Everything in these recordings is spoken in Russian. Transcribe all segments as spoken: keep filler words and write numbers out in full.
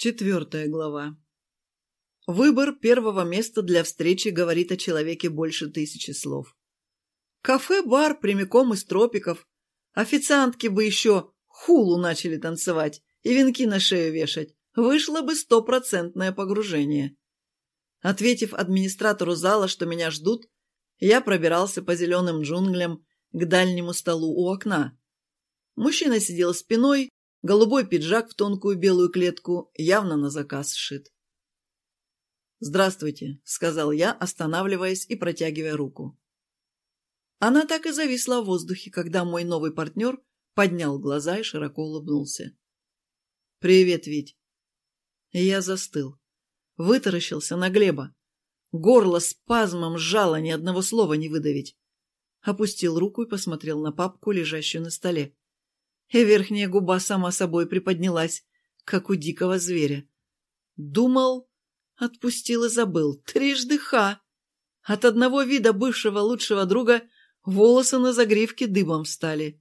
Четвертая глава. Выбор первого места для встречи говорит о человеке больше тысячи слов. Кафе-бар прямиком из тропиков. Официантки бы еще хулу начали танцевать и венки на шею вешать. Вышло бы стопроцентное погружение. Ответив администратору зала, что меня ждут, я пробирался по зеленым джунглям к дальнему столу у окна. Мужчина сидел спиной, голубой пиджак в тонкую белую клетку, явно на заказ сшит. «Здравствуйте», — сказал я, останавливаясь и протягивая руку. Она так и зависла в воздухе, когда мой новый партнер поднял глаза и широко улыбнулся. «Привет, Вить». И я застыл, вытаращился на Глеба. Горло спазмом сжало, ни одного слова не выдавить. Опустил руку и посмотрел на папку, лежащую на столе. И верхняя губа сама собой приподнялась, как у дикого зверя. Думал, отпустил и забыл. Трижды ха! От одного вида бывшего лучшего друга волосы на загривке дыбом встали.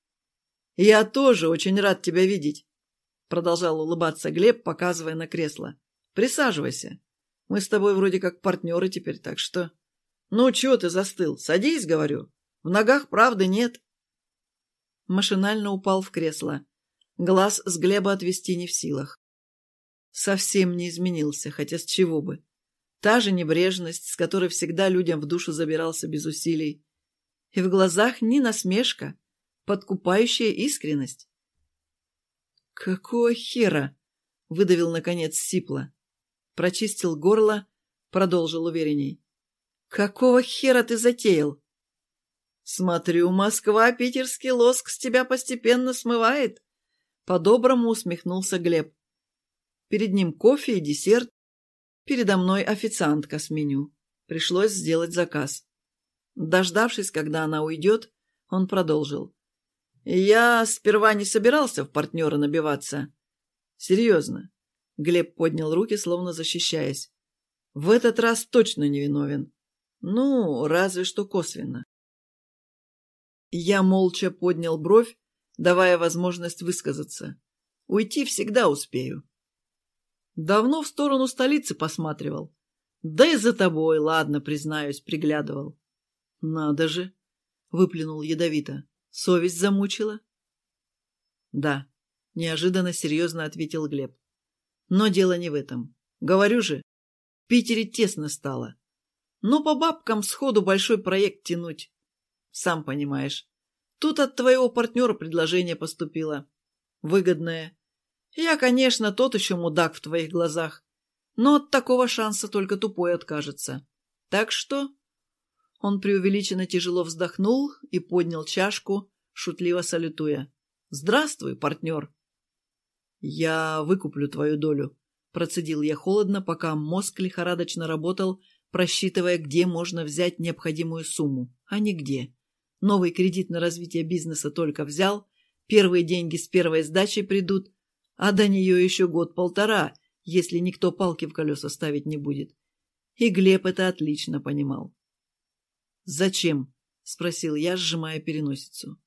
«Я тоже очень рад тебя видеть», — продолжал улыбаться Глеб, показывая на кресло. «Присаживайся. Мы с тобой вроде как партнеры теперь, так что...» «Ну, чего ты застыл? Садись, говорю. В ногах правды нет». Машинально упал в кресло. Глаз с Глеба отвести не в силах. Совсем не изменился, хотя с чего бы. Та же небрежность, с которой всегда людям в душу забирался без усилий. И в глазах ни насмешка, подкупающая искренность. «Какого хера?» — выдавил, наконец, сипло. Прочистил горло, продолжил уверенней. «Какого хера ты затеял?» «Смотрю, Москва, питерский лоск с тебя постепенно смывает», — по-доброму усмехнулся Глеб. Перед ним кофе и десерт, передо мной официантка с меню. Пришлось сделать заказ. Дождавшись, когда она уйдет, он продолжил. «Я сперва не собирался в партнеры набиваться. Серьезно». Глеб поднял руки, словно защищаясь. «В этот раз точно невиновен. Ну, разве что косвенно». Я молча поднял бровь, давая возможность высказаться. Уйти всегда успею. Давно в сторону столицы посматривал. Да и за тобой, ладно, признаюсь, приглядывал. Надо же, выплюнул ядовито. Совесть замучила? Да, неожиданно серьезно ответил Глеб. Но дело не в этом. Говорю же, в Питере тесно стало. Но по бабкам сходу большой проект тянуть. Сам понимаешь. Тут от твоего партнера предложение поступило. Выгодное. Я, конечно, тот еще мудак в твоих глазах. Но от такого шанса только тупой откажется. Так что... Он преувеличенно тяжело вздохнул и поднял чашку, шутливо салютуя. «Здравствуй, партнер!» «Я выкуплю твою долю», — процедил я холодно, пока мозг лихорадочно работал, просчитывая, где можно взять необходимую сумму, а не где. Новый кредит на развитие бизнеса только взял, первые деньги с первой сдачей придут, а до нее еще год-полтора, если никто палки в колеса ставить не будет. И Глеб это отлично понимал. «Зачем?» — спросил я, сжимая переносицу.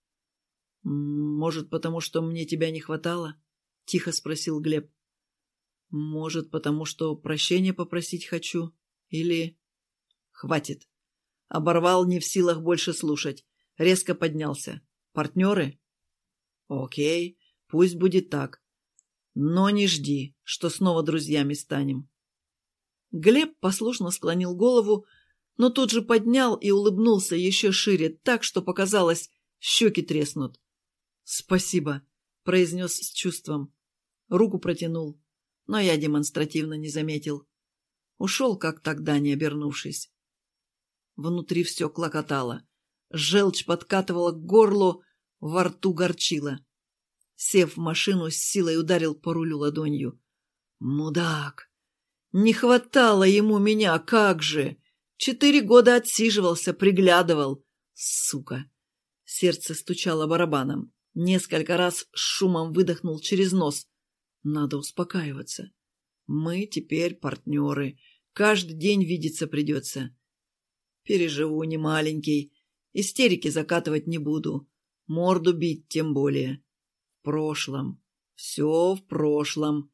«Может, потому что мне тебя не хватало?» — тихо спросил Глеб. «Может, потому что прощения попросить хочу? Или...» «Хватит!» Оборвал, не в силах больше слушать. Резко поднялся. «Партнеры?» «Окей, пусть будет так. Но не жди, что снова друзьями станем». Глеб послушно склонил голову, но тут же поднял и улыбнулся еще шире, так, что показалось, щеки треснут. «Спасибо», — произнес с чувством. Руку протянул, но я демонстративно не заметил. Ушел, как тогда, не обернувшись. Внутри все клокотало. Желчь подкатывала к горлу, во рту горчила. Сев в машину, с силой ударил по рулю ладонью. «Мудак! Не хватало ему меня, как же! Четыре года отсиживался, приглядывал. Сука!» Сердце стучало барабаном. Несколько раз с шумом выдохнул через нос. Надо успокаиваться. Мы теперь партнеры. Каждый день видеться придется. Переживу, не маленький. Истерики закатывать не буду. Морду бить тем более. В прошлом. Все в прошлом.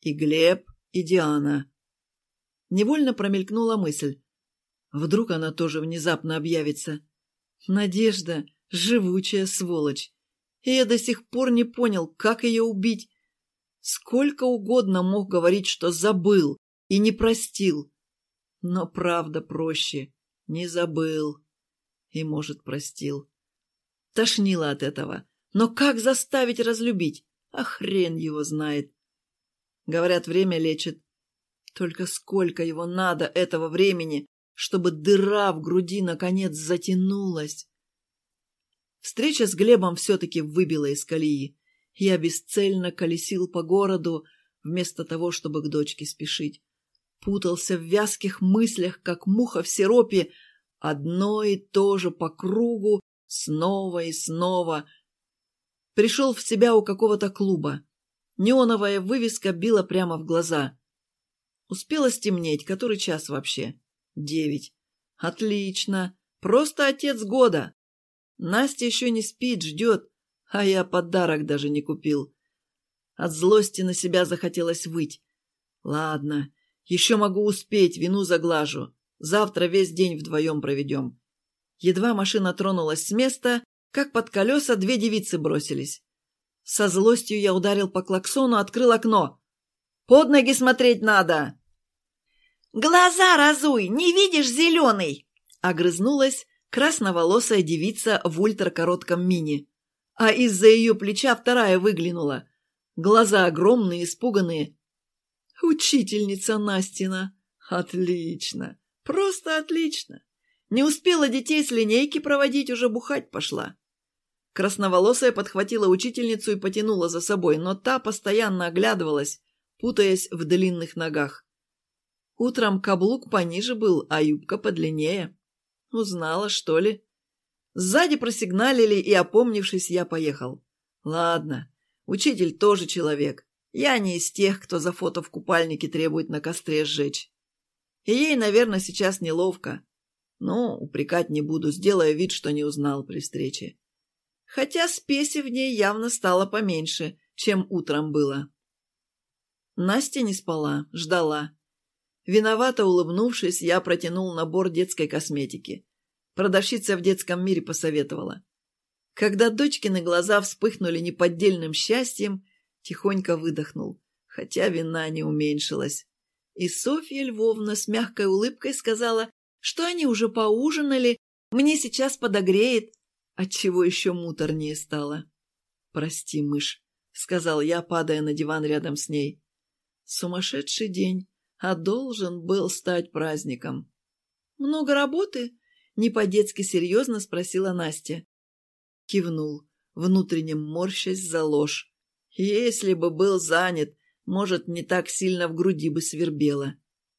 И Глеб, и Диана. Невольно промелькнула мысль. Вдруг она тоже внезапно объявится. Надежда — живучая сволочь. И я до сих пор не понял, как ее убить. Сколько угодно мог говорить, что забыл и не простил. Но правда проще. Не забыл. И, может, простил. Тошнило от этого. Но как заставить разлюбить? А хрен его знает. Говорят, время лечит. Только сколько его надо, этого времени, чтобы дыра в груди наконец затянулась. Встреча с Глебом все-таки выбила из колеи. Я бесцельно колесил по городу, вместо того, чтобы к дочке спешить. Путался в вязких мыслях, как муха в сиропе, одно и то же по кругу, снова и снова. Пришел в себя у какого-то клуба. Неоновая вывеска била прямо в глаза. Успело стемнеть, который час вообще? Девять. Отлично. Просто отец года. Настя еще не спит, ждет, а я подарок даже не купил. От злости на себя захотелось выть. Ладно, еще могу успеть, вину заглажу. Завтра весь день вдвоем проведем. Едва машина тронулась с места, как под колеса две девицы бросились. Со злостью я ударил по клаксону, открыл окно. «Под ноги смотреть надо!» «Глаза разуй, не видишь зеленый!» Огрызнулась красноволосая девица в ультракоротком мини. А из-за ее плеча вторая выглянула. Глаза огромные, испуганные. «Учительница Настина! Отлично! Просто отлично! Не успела детей с линейки проводить, уже бухать пошла». Красноволосая подхватила учительницу и потянула за собой, но та постоянно оглядывалась, путаясь в длинных ногах. Утром каблук пониже был, а юбка подлиннее. Узнала, что ли? Сзади просигналили, и, опомнившись, я поехал. Ладно, учитель тоже человек. Я не из тех, кто за фото в купальнике требует на костре сжечь. И ей, наверное, сейчас неловко. Но упрекать не буду, сделая вид, что не узнал при встрече. Хотя спеси в ней явно стало поменьше, чем утром было. Настя не спала, ждала. Виновато улыбнувшись, я протянул набор детской косметики. Продавщица в детском мире посоветовала. Когда дочкины глаза вспыхнули неподдельным счастьем, тихонько выдохнул, хотя вина не уменьшилась. И Софья Львовна с мягкой улыбкой сказала, что они уже поужинали, мне сейчас подогреет, отчего еще муторнее стало. «Прости, мышь», — сказал я, падая на диван рядом с ней. «Сумасшедший день, а должен был стать праздником». «Много работы?» — не по-детски серьезно спросила Настя. Кивнул, внутренне морщась за ложь. Если бы был занят, может, не так сильно в груди бы свербело.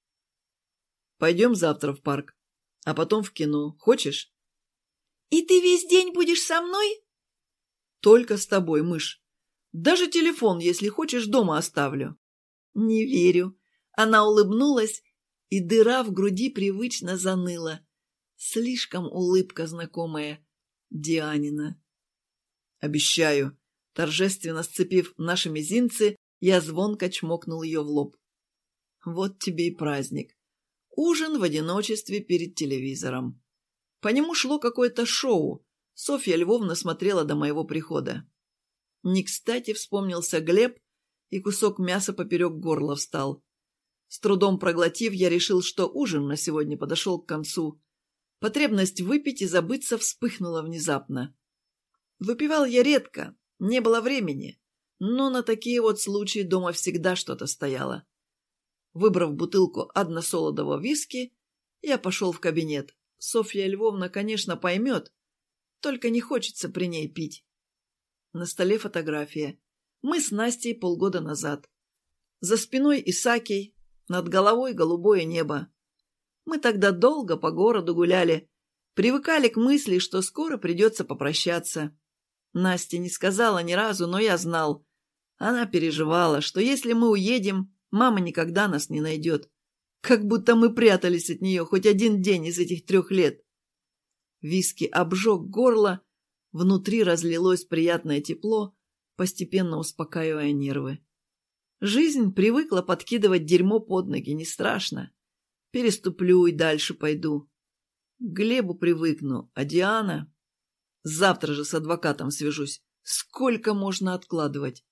«Пойдем завтра в парк, а потом в кино. Хочешь?» «И ты весь день будешь со мной?» «Только с тобой, мышь. Даже телефон, если хочешь, дома оставлю». «Не верю». Она улыбнулась, и дыра в груди привычно заныла. Слишком улыбка знакомая. Дианина. «Обещаю». Торжественно сцепив наши мизинцы, я звонко чмокнул ее в лоб. Вот тебе и праздник. Ужин в одиночестве перед телевизором. По нему шло какое-то шоу. Софья Львовна смотрела до моего прихода. Не кстати вспомнился Глеб, и кусок мяса поперек горла встал. С трудом проглотив, я решил, что ужин на сегодня подошел к концу. Потребность выпить и забыться вспыхнула внезапно. Выпивал я редко, не было времени, но на такие вот случаи дома всегда что-то стояло. Выбрав бутылку односолодового виски, я пошел в кабинет. Софья Львовна, конечно, поймет, только не хочется при ней пить. На столе фотография. Мы с Настей полгода назад. За спиной Исакий, над головой голубое небо. Мы тогда долго по городу гуляли, привыкали к мысли, что скоро придется попрощаться. Настя не сказала ни разу, но я знал. Она переживала, что если мы уедем, мама никогда нас не найдет. Как будто мы прятались от нее хоть один день из этих трех лет. Виски обжег горло, внутри разлилось приятное тепло, постепенно успокаивая нервы. Жизнь привыкла подкидывать дерьмо под ноги, не страшно. Переступлю и дальше пойду. К Глебу привыкну, а Диана... Завтра же с адвокатом свяжусь. Сколько можно откладывать?